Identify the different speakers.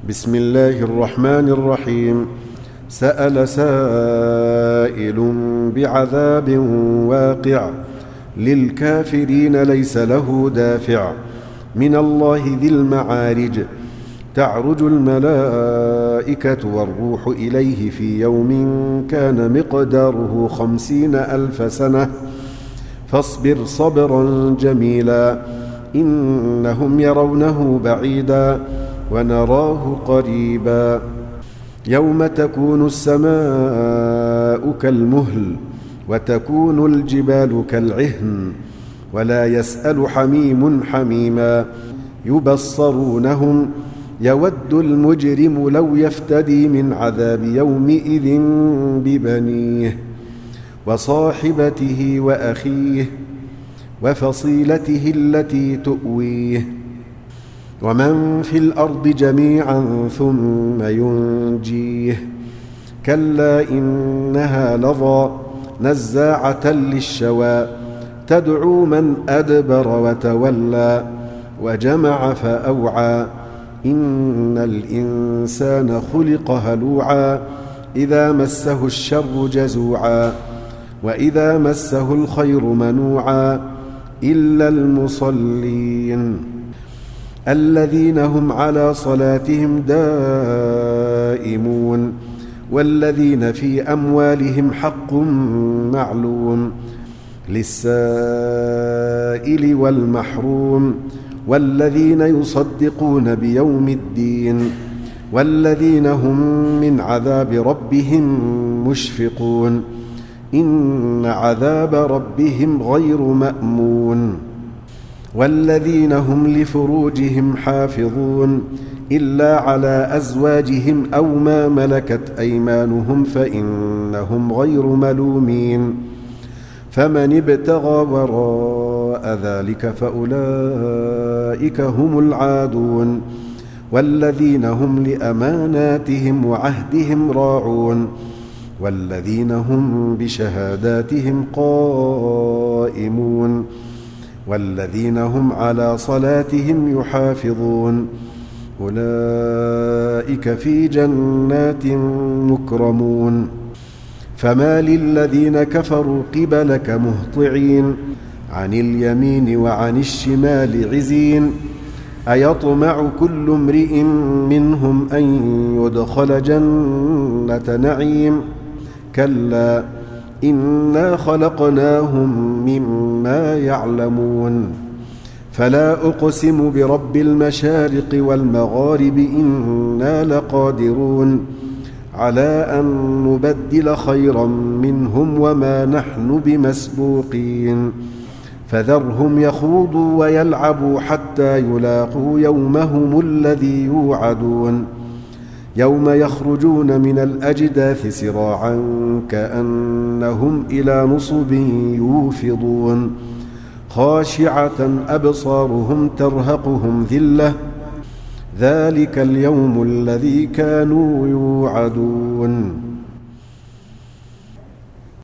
Speaker 1: بسم الله الرحمن الرحيم. سأل سائل بعذاب واقع للكافرين ليس له دافع من الله ذي المعارج. تعرج الملائكة والروح إليه في يوم كان مقداره 50,000 سنة فاصبر صبرا جميلا إنهم يرونه بعيدا ونراه قريبا. يوم تكون السماء كالمهل وتكون الجبال كالعهن ولا يسأل حميم حميما يبصرونهم يود المجرم لو يفتدي من عذاب يومئذ ببنيه وصاحبته وأخيه وفصيلته التي تؤويه ومن في الأرض جميعا ثم ينجيه. كلا إنها لظى نزاعة للشوى تدعو من أدبر وتولى وجمع فأوعى. إن الإنسان خلق هلوعا إذا مسه الشر جزوعا وإذا مسه الخير منوعا إلا المصلين الذين هم على صلاتهم دائمون والذين في أموالهم حق معلوم للسائل والمحروم والذين يصدقون بيوم الدين والذين هم من عذاب ربهم مشفقون. إن عذاب ربهم غير مأمون. والذين هم لفروجهم حافظون إلا على أزواجهم أو ما ملكت أيمانهم فإنهم غير ملومين. فمن ابتغى وراء ذلك فأولئك هم العادون. والذين هم لأماناتهم وعهدهم راعون والذين هم بشهاداتهم قائمون والذين هم على صلاتهم يحافظون أولئك في جنات مكرمون. فما للذين كفروا قبلك مهطعين عن اليمين وعن الشمال عزين أيطمع كل امرئ منهم أن يدخل جنة نعيم كلا إنا خلقناهم مما يعلمون. فلا أقسم برب المشارق والمغارب إنا لقادرون على أن نبدل خيرا منهم وما نحن بمسبوقين. فذرهم يخوضوا ويلعبوا حتى يلاقوا يومهم الذي يوعدون يوم يخرجون من الأجداث سراعا كأنهم إلى نصب يوفضون خاشعة أبصارهم ترهقهم ذلة ذلك اليوم الذي كانوا يوعدون.